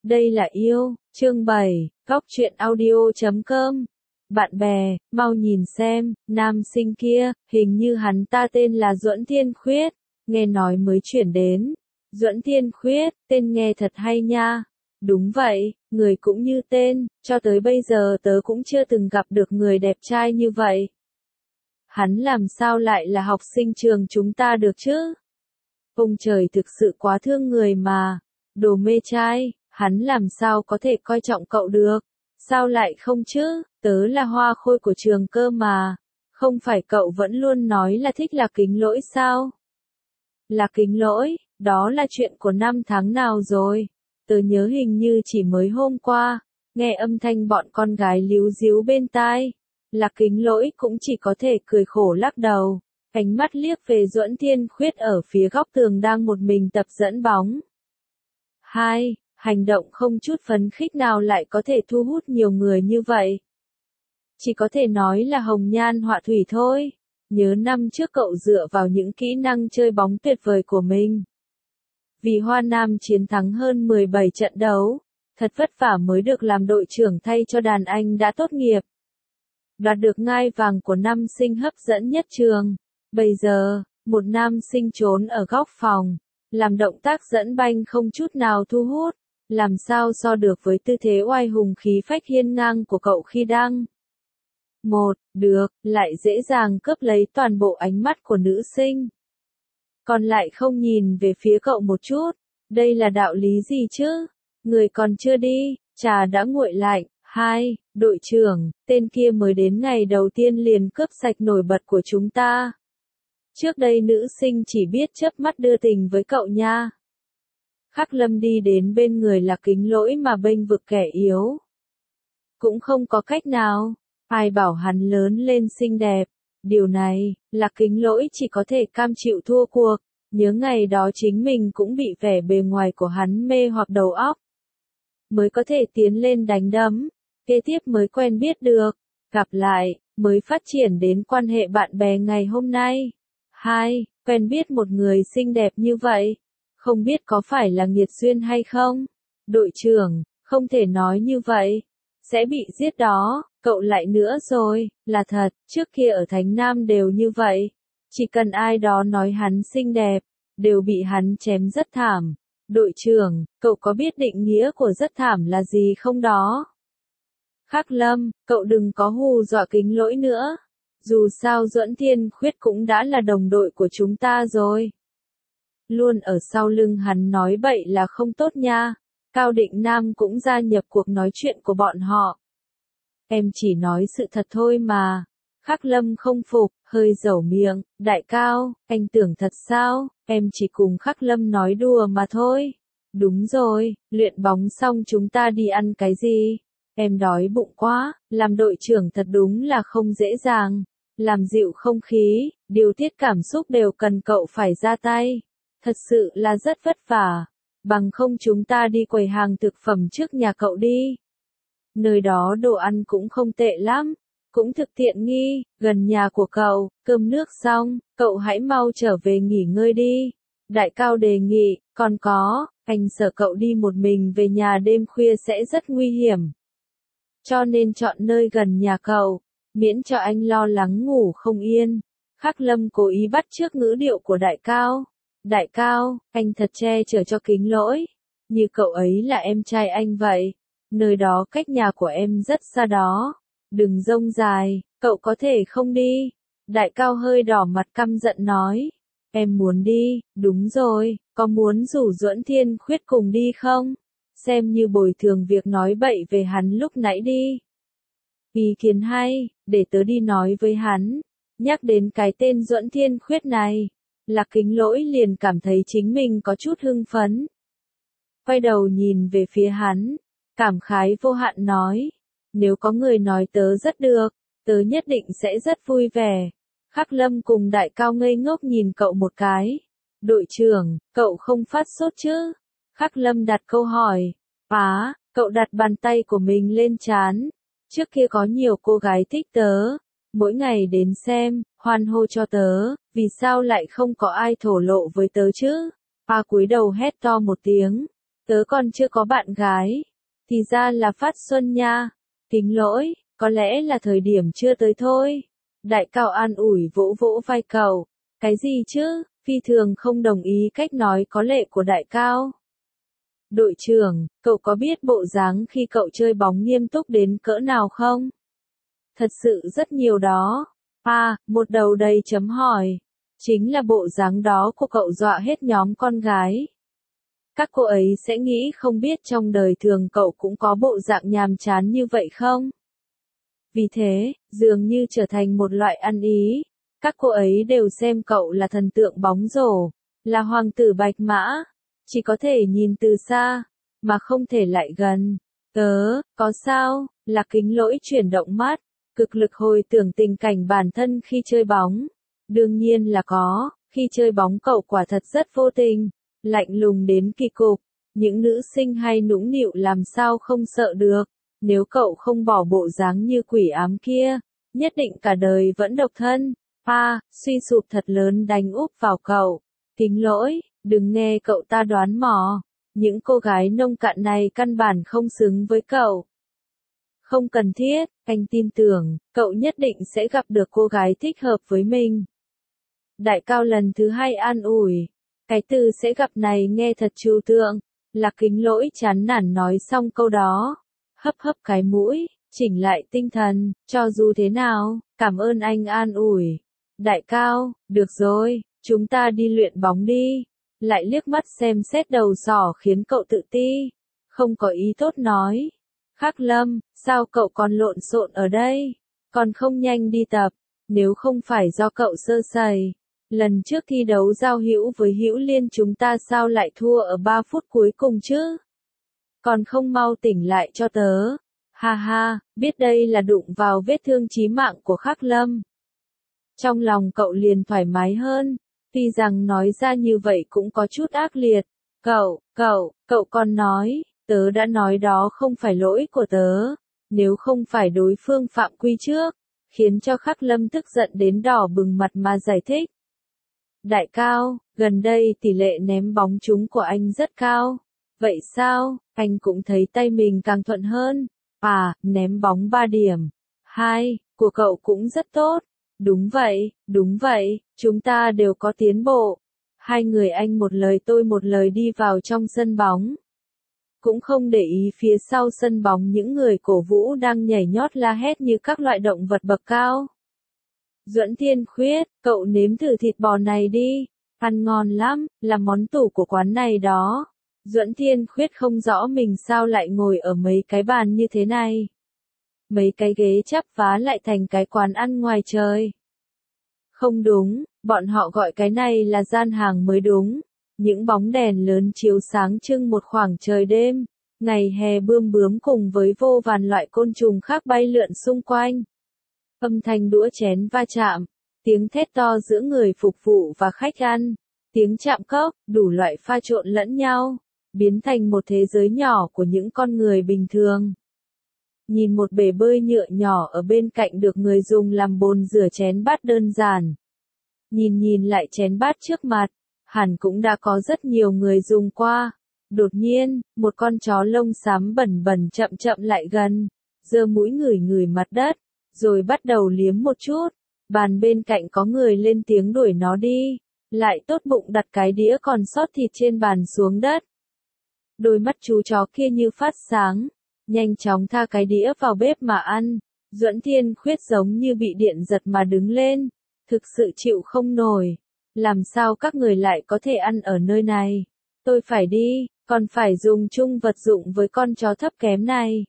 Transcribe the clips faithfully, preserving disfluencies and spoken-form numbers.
Đây là yêu, chương bảy, góc truyện audio chấm com. Bạn bè, mau nhìn xem, nam sinh kia, hình như hắn ta tên là Duẫn Thiên Khuyết, nghe nói mới chuyển đến. Duẫn Thiên Khuyết, tên nghe thật hay nha. Đúng vậy, người cũng như tên, cho tới bây giờ tớ cũng chưa từng gặp được người đẹp trai như vậy. Hắn làm sao lại là học sinh trường chúng ta được chứ? Ông trời thực sự quá thương người mà. Đồ mê trai, hắn làm sao có thể coi trọng cậu được? Sao lại không chứ? Tớ là hoa khôi của trường cơ mà. Không phải cậu vẫn luôn nói là thích Lạc Kính Lỗi sao? Lạc Kính Lỗi, đó là chuyện của năm tháng nào rồi? Tớ nhớ hình như chỉ mới hôm qua, nghe âm thanh bọn con gái líu díu bên tai. Lạc Kính Lỗi cũng chỉ có thể cười khổ lắc đầu, ánh mắt liếc về Duẫn Thiên Khuyết ở phía góc tường đang một mình tập dẫn bóng. Hai, hành động không chút phấn khích nào lại có thể thu hút nhiều người như vậy. Chỉ có thể nói là hồng nhan họa thủy thôi. Nhớ năm trước cậu dựa vào những kỹ năng chơi bóng tuyệt vời của mình. Vì Hoa Nam chiến thắng hơn mười bảy trận đấu, thật vất vả mới được làm đội trưởng thay cho đàn anh đã tốt nghiệp. Đoạt được ngai vàng của năm sinh hấp dẫn nhất trường. Bây giờ, một nam sinh trốn ở góc phòng, làm động tác dẫn banh không chút nào thu hút, làm sao so được với tư thế oai hùng khí phách hiên ngang của cậu khi đang. Một, được, lại dễ dàng cướp lấy toàn bộ ánh mắt của nữ sinh. Còn lại không nhìn về phía cậu một chút, đây là đạo lý gì chứ? Người còn chưa đi, trà đã nguội lạnh. Hai, đội trưởng, tên kia mới đến ngày đầu tiên liền cướp sạch nổi bật của chúng ta. Trước đây nữ sinh chỉ biết chớp mắt đưa tình với cậu nha. Khắc Lâm đi đến bên người Lạc Kính Lỗi mà bênh vực kẻ yếu. Cũng không có cách nào, ai bảo hắn lớn lên xinh đẹp. Điều này, Lạc Kính Lỗi chỉ có thể cam chịu thua cuộc. Nhớ ngày đó chính mình cũng bị vẻ bề ngoài của hắn mê hoặc đầu óc. Mới có thể tiến lên đánh đấm. Kế tiếp mới quen biết được, gặp lại, mới phát triển đến quan hệ bạn bè ngày hôm nay. Hai, quen biết một người xinh đẹp như vậy, không biết có phải là nghiệt duyên hay không? Đội trưởng, không thể nói như vậy, sẽ bị giết đó, cậu lại nữa rồi, là thật, trước kia ở Thánh Nam đều như vậy, chỉ cần ai đó nói hắn xinh đẹp, đều bị hắn chém rất thảm. Đội trưởng, cậu có biết định nghĩa của rất thảm là gì không đó? Khắc Lâm, cậu đừng có hù dọa Kính Lỗi nữa. Dù sao Duẫn Thiên Khuyết cũng đã là đồng đội của chúng ta rồi. Luôn ở sau lưng hắn nói bậy là không tốt nha. Cao Định Nam cũng gia nhập cuộc nói chuyện của bọn họ. Em chỉ nói sự thật thôi mà. Khắc Lâm không phục, hơi dẩu miệng. Đại Cao, anh tưởng thật sao? Em chỉ cùng Khắc Lâm nói đùa mà thôi. Đúng rồi, luyện bóng xong chúng ta đi ăn cái gì? Em đói bụng quá, làm đội trưởng thật đúng là không dễ dàng. Làm dịu không khí, điều tiết cảm xúc đều cần cậu phải ra tay. Thật sự là rất vất vả. Bằng không chúng ta đi quầy hàng thực phẩm trước nhà cậu đi. Nơi đó đồ ăn cũng không tệ lắm, cũng thực tiện nghi, gần nhà của cậu, cơm nước xong, cậu hãy mau trở về nghỉ ngơi đi. Đại Cao đề nghị, còn có, anh sợ cậu đi một mình về nhà đêm khuya sẽ rất nguy hiểm. Cho nên chọn nơi gần nhà cậu, miễn cho anh lo lắng ngủ không yên. Khắc Lâm cố ý bắt chước ngữ điệu của Đại Cao. Đại Cao, anh thật che chở cho Kính Lỗi. Như cậu ấy là em trai anh vậy. Nơi đó cách nhà của em rất xa đó. Đừng rông dài, cậu có thể không đi. Đại Cao hơi đỏ mặt căm giận nói. Em muốn đi, đúng rồi, có muốn rủ Duẫn Thiên Khuyết cùng đi không? Xem như bồi thường việc nói bậy về hắn lúc nãy đi. Ý kiến hay, để tớ đi nói với hắn. Nhắc đến cái tên Duẫn Thiên Khuyết này, Lạc Kính Lỗi liền cảm thấy chính mình có chút hưng phấn. Quay đầu nhìn về phía hắn, cảm khái vô hạn nói. Nếu có người nói tớ rất được, tớ nhất định sẽ rất vui vẻ. Khắc Lâm cùng Đại Cao ngây ngốc nhìn cậu một cái. Đội trưởng, cậu không phát sốt chứ? Khắc Lâm đặt câu hỏi. Á, cậu đặt bàn tay của mình lên trán. Trước kia có nhiều cô gái thích tớ, mỗi ngày đến xem, hoan hô cho tớ, vì sao lại không có ai thổ lộ với tớ chứ? A cúi đầu hét to một tiếng. Tớ còn chưa có bạn gái. Thì ra là Phát Xuân nha. Kính lỗi, có lẽ là thời điểm chưa tới thôi. Đại Cao an ủi vỗ vỗ vai cậu. Cái gì chứ, phi thường không đồng ý cách nói có lệ của Đại Cao. Đội trưởng, cậu có biết bộ dáng khi cậu chơi bóng nghiêm túc đến cỡ nào không? Thật sự rất nhiều đó. À, một đầu đầy chấm hỏi. Chính là bộ dáng đó của cậu dọa hết nhóm con gái. Các cô ấy sẽ nghĩ không biết trong đời thường cậu cũng có bộ dạng nhàm chán như vậy không? Vì thế, dường như trở thành một loại ăn ý. Các cô ấy đều xem cậu là thần tượng bóng rổ, là hoàng tử bạch mã. Chỉ có thể nhìn từ xa, mà không thể lại gần. Tớ, có sao, là Kính Lỗi chuyển động mắt, cực lực hồi tưởng tình cảnh bản thân khi chơi bóng. Đương nhiên là có, khi chơi bóng cậu quả thật rất vô tình, lạnh lùng đến kỳ cục. Những nữ sinh hay nũng nịu làm sao không sợ được, nếu cậu không bỏ bộ dáng như quỷ ám kia, nhất định cả đời vẫn độc thân. À, suy sụp thật lớn đánh úp vào cậu. Kính Lỗi, đừng nghe cậu ta đoán mò, những cô gái nông cạn này căn bản không xứng với cậu. Không cần thiết, anh tin tưởng, cậu nhất định sẽ gặp được cô gái thích hợp với mình. Đại Cao lần thứ hai an ủi, cái từ sẽ gặp này nghe thật trừu tượng, là Kính Lỗi chán nản nói xong câu đó, hấp hấp cái mũi, chỉnh lại tinh thần, cho dù thế nào, cảm ơn anh an ủi. Đại Cao, được rồi, chúng ta đi luyện bóng đi. Lại liếc mắt xem xét đầu sỏ khiến cậu tự ti, không có ý tốt nói. Khắc Lâm, sao cậu còn lộn xộn ở đây? Còn không nhanh đi tập, nếu không phải do cậu sơ sẩy. Lần trước thi đấu giao hữu với Hữu Liên chúng ta sao lại thua ở ba phút cuối cùng chứ? Còn không mau tỉnh lại cho tớ. Ha ha, biết đây là đụng vào vết thương chí mạng của Khắc Lâm. Trong lòng cậu liền thoải mái hơn, tuy rằng nói ra như vậy cũng có chút ác liệt. Cậu, cậu, cậu còn nói, tớ đã nói đó không phải lỗi của tớ, nếu không phải đối phương phạm quy trước, khiến cho Khắc Lâm tức giận đến đỏ bừng mặt mà giải thích. Đại Cao, gần đây tỷ lệ ném bóng trúng của anh rất cao. Vậy sao, anh cũng thấy tay mình càng thuận hơn. À, ném bóng ba điểm. Hai, của cậu cũng rất tốt. Đúng vậy, đúng vậy, chúng ta đều có tiến bộ. Hai người anh một lời tôi một lời đi vào trong sân bóng. Cũng không để ý phía sau sân bóng những người cổ vũ đang nhảy nhót la hét như các loại động vật bậc cao. Duẫn Thiên Khuyết, cậu nếm thử thịt bò này đi, ăn ngon lắm, là món tủ của quán này đó. Duẫn Thiên Khuyết không rõ mình sao lại ngồi ở mấy cái bàn như thế này. Mấy cái ghế chắp vá lại thành cái quán ăn ngoài trời. Không đúng, bọn họ gọi cái này là gian hàng mới đúng. Những bóng đèn lớn chiếu sáng trưng một khoảng trời đêm. Ngày hè bươm bướm cùng với vô vàn loại côn trùng khác bay lượn xung quanh. Âm thanh đũa chén va chạm, tiếng thét to giữa người phục vụ và khách ăn, tiếng chạm cốc, đủ loại pha trộn lẫn nhau, biến thành một thế giới nhỏ của những con người bình thường. Nhìn một bể bơi nhựa nhỏ ở bên cạnh được người dùng làm bồn rửa chén bát đơn giản. Nhìn nhìn lại chén bát trước mặt, hẳn cũng đã có rất nhiều người dùng qua. Đột nhiên, một con chó lông xám bẩn bẩn chậm chậm lại gần, giơ mũi ngửi ngửi mặt đất, rồi bắt đầu liếm một chút. Bàn bên cạnh có người lên tiếng đuổi nó đi, lại tốt bụng đặt cái đĩa còn sót thịt trên bàn xuống đất. Đôi mắt chú chó kia như phát sáng, nhanh chóng tha cái đĩa vào bếp mà ăn. Duẫn Thiên Khuyết giống như bị điện giật mà đứng lên, thực sự chịu không nổi. Làm sao các người lại có thể ăn ở nơi này? Tôi phải đi, còn phải dùng chung vật dụng với con chó thấp kém này.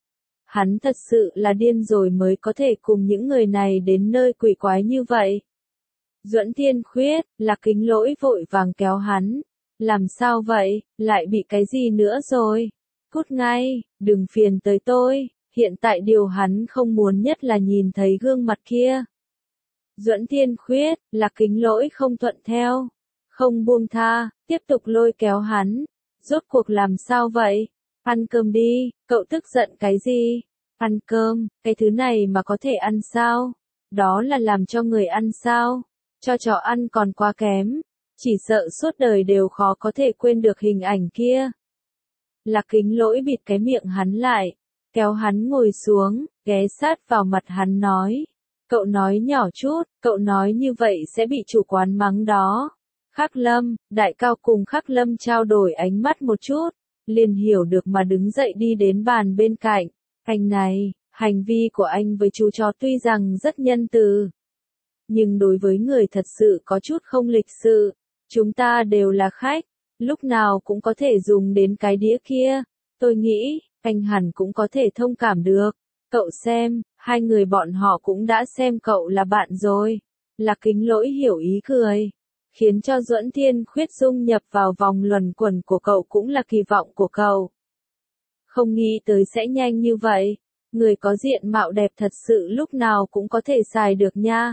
Hắn thật sự là điên rồi mới có thể cùng những người này đến nơi quỷ quái như vậy. Duẫn Thiên Khuyết, là Kính Lỗi vội vàng kéo hắn. Làm sao vậy, lại bị cái gì nữa rồi? Cút ngay, đừng phiền tới tôi, hiện tại điều hắn không muốn nhất là nhìn thấy gương mặt kia. Duẫn Thiên Khuyết, là Kính Lỗi không thuận theo, không buông tha, tiếp tục lôi kéo hắn. Rốt cuộc làm sao vậy? Ăn cơm đi, cậu tức giận cái gì? Ăn cơm, cái thứ này mà có thể ăn sao? Đó là làm cho người ăn sao? Cho chó ăn còn quá kém. Chỉ sợ suốt đời đều khó có thể quên được hình ảnh kia. Lạc Kính Lỗi bịt cái miệng hắn lại, kéo hắn ngồi xuống, ghé sát vào mặt hắn nói. Cậu nói nhỏ chút, cậu nói như vậy sẽ bị chủ quán mắng đó. Khắc Lâm, Đại Cao cùng Khắc Lâm trao đổi ánh mắt một chút, liền hiểu được mà đứng dậy đi đến bàn bên cạnh. Anh này, hành vi của anh với chú chó tuy rằng rất nhân từ, nhưng đối với người thật sự có chút không lịch sự. Chúng ta đều là khách, lúc nào cũng có thể dùng đến cái đĩa kia. Tôi nghĩ, anh hẳn cũng có thể thông cảm được. Cậu xem, hai người bọn họ cũng đã xem cậu là bạn rồi. Lạc Kính Lỗi hiểu ý cười, khiến cho Duẫn Thiên Khuyết dung nhập vào vòng luẩn quẩn của cậu cũng là kỳ vọng của cậu. Không nghĩ tới sẽ nhanh như vậy, người có diện mạo đẹp thật sự lúc nào cũng có thể xài được nha.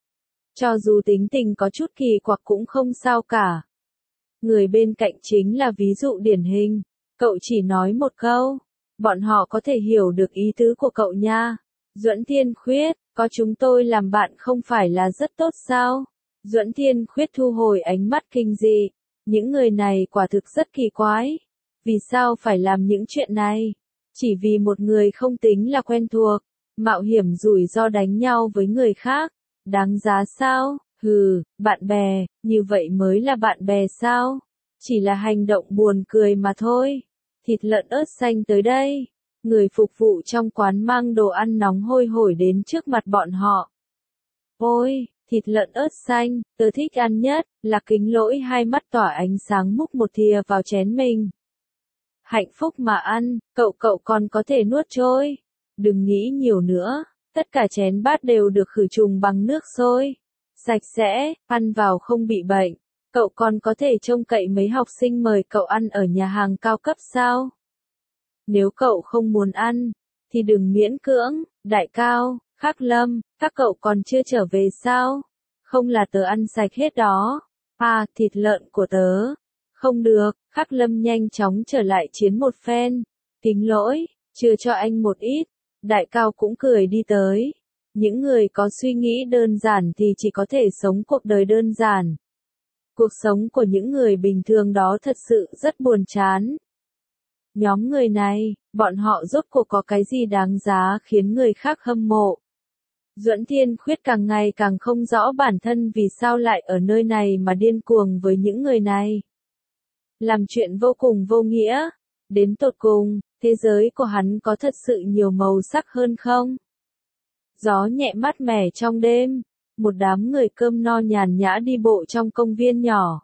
Cho dù tính tình có chút kỳ quặc cũng không sao cả. Người bên cạnh chính là ví dụ điển hình, cậu chỉ nói một câu, bọn họ có thể hiểu được ý tứ của cậu nha. Duẫn Thiên Khuyết, có chúng tôi làm bạn không phải là rất tốt sao? Duẫn Thiên Khuyết thu hồi ánh mắt kinh dị, những người này quả thực rất kỳ quái. Vì sao phải làm những chuyện này? Chỉ vì một người không tính là quen thuộc, mạo hiểm rủi ro đánh nhau với người khác, đáng giá sao? Hừ, bạn bè, như vậy mới là bạn bè sao? Chỉ là hành động buồn cười mà thôi. Thịt lợn ớt xanh tới đây. Người phục vụ trong quán mang đồ ăn nóng hôi hổi đến trước mặt bọn họ. Ôi, thịt lợn ớt xanh, tớ thích ăn nhất. Lạc Kính Lỗi hai mắt tỏa ánh sáng múc một thìa vào chén mình. Hạnh phúc mà ăn, cậu cậu còn có thể nuốt trôi. Đừng nghĩ nhiều nữa, tất cả chén bát đều được khử trùng bằng nước sôi. Sạch sẽ, ăn vào không bị bệnh. Cậu còn có thể trông cậy mấy học sinh mời cậu ăn ở nhà hàng cao cấp sao? Nếu cậu không muốn ăn, thì đừng miễn cưỡng. Đại Cao, Khắc Lâm, các cậu còn chưa trở về sao? Không là tớ ăn sạch hết đó. À, thịt lợn của tớ. Không được, Khắc Lâm nhanh chóng trở lại chiến một phen. Kính Lỗi, chưa cho anh một ít. Đại Cao cũng cười đi tới. Những người có suy nghĩ đơn giản thì chỉ có thể sống cuộc đời đơn giản. Cuộc sống của những người bình thường đó thật sự rất buồn chán. Nhóm người này, bọn họ rốt cuộc có cái gì đáng giá khiến người khác hâm mộ. Duẫn Thiên Khuyết càng ngày càng không rõ bản thân vì sao lại ở nơi này mà điên cuồng với những người này. Làm chuyện vô cùng vô nghĩa. Đến tột cùng, thế giới của hắn có thật sự nhiều màu sắc hơn không? Gió nhẹ mát mẻ trong đêm, một đám người cơm no nhàn nhã đi bộ trong công viên nhỏ.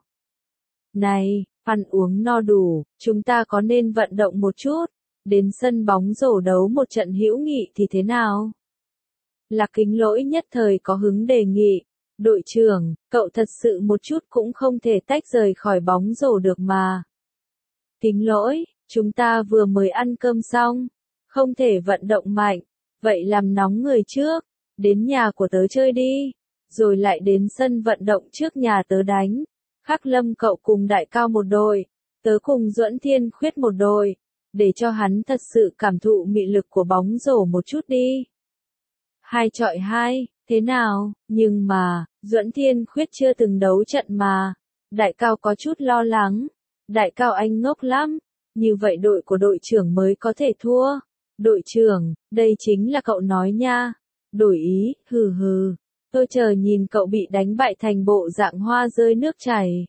Này, ăn uống no đủ, chúng ta có nên vận động một chút, đến sân bóng rổ đấu một trận hữu nghị thì thế nào? Lạc Kính Lỗi nhất thời có hứng đề nghị, đội trưởng, cậu thật sự một chút cũng không thể tách rời khỏi bóng rổ được mà. Kính Lỗi, chúng ta vừa mới ăn cơm xong, không thể vận động mạnh, vậy làm nóng người trước, đến nhà của tớ chơi đi, rồi lại đến sân vận động trước nhà tớ đánh. Khắc Lâm cậu cùng Đại Cao một đội, tớ cùng Duẫn Thiên Khuyết một đội, để cho hắn thật sự cảm thụ mị lực của bóng rổ một chút đi. Hai chọi hai, thế nào? Nhưng mà, Duẫn Thiên Khuyết chưa từng đấu trận mà. Đại Cao có chút lo lắng. Đại Cao anh ngốc lắm, như vậy đội của đội trưởng mới có thể thua. Đội trưởng, đây chính là cậu nói nha. Đổi ý, hừ hừ. Tôi chờ nhìn cậu bị đánh bại thành bộ dạng hoa rơi nước chảy.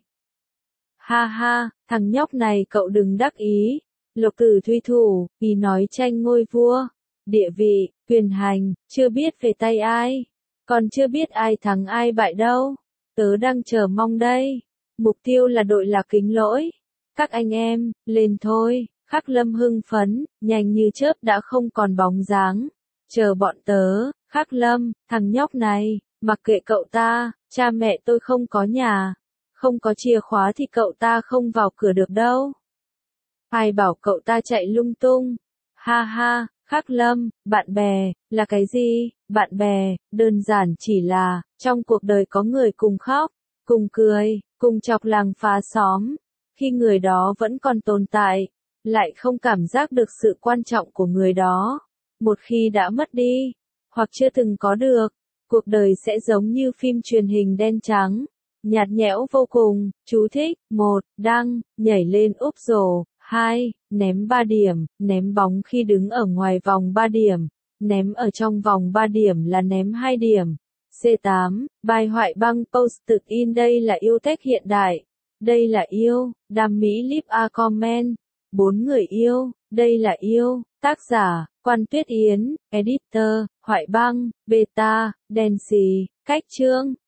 Ha ha, thằng nhóc này cậu đừng đắc ý. Lục Tử Thuy thủ, ý nói tranh ngôi vua. Địa vị, quyền hành, chưa biết về tay ai. Còn chưa biết ai thắng ai bại đâu. Tớ đang chờ mong đây. Mục tiêu là đội Lạc Kính Lỗi. Các anh em, lên thôi. Khắc Lâm hưng phấn, nhanh như chớp đã không còn bóng dáng. Chờ bọn tớ. Khắc Lâm, thằng nhóc này, mặc kệ cậu ta, cha mẹ tôi không có nhà. Không có chìa khóa thì cậu ta không vào cửa được đâu. Ai bảo cậu ta chạy lung tung. Ha ha, Khắc Lâm, bạn bè, là cái gì? Bạn bè, đơn giản chỉ là, trong cuộc đời có người cùng khóc, cùng cười, cùng chọc làng phá xóm. Khi người đó vẫn còn tồn tại, lại không cảm giác được sự quan trọng của người đó. Một khi đã mất đi, hoặc chưa từng có được, cuộc đời sẽ giống như phim truyền hình đen trắng, nhạt nhẽo vô cùng. Chú thích, một, đăng, nhảy lên úp rổ. hai. Ném ba điểm, ném bóng khi đứng ở ngoài vòng ba điểm, ném ở trong vòng ba điểm là ném hai điểm. C tám. Bài thoại băng post tự in đây là yêu tech hiện đại. Đây là yêu, đam mỹ leave a comment. Bốn người yêu, đây là yêu. Tác giả, Quan Tuyết Yến, Editor, Thoại băng, Beta, Đen xì. Cách chương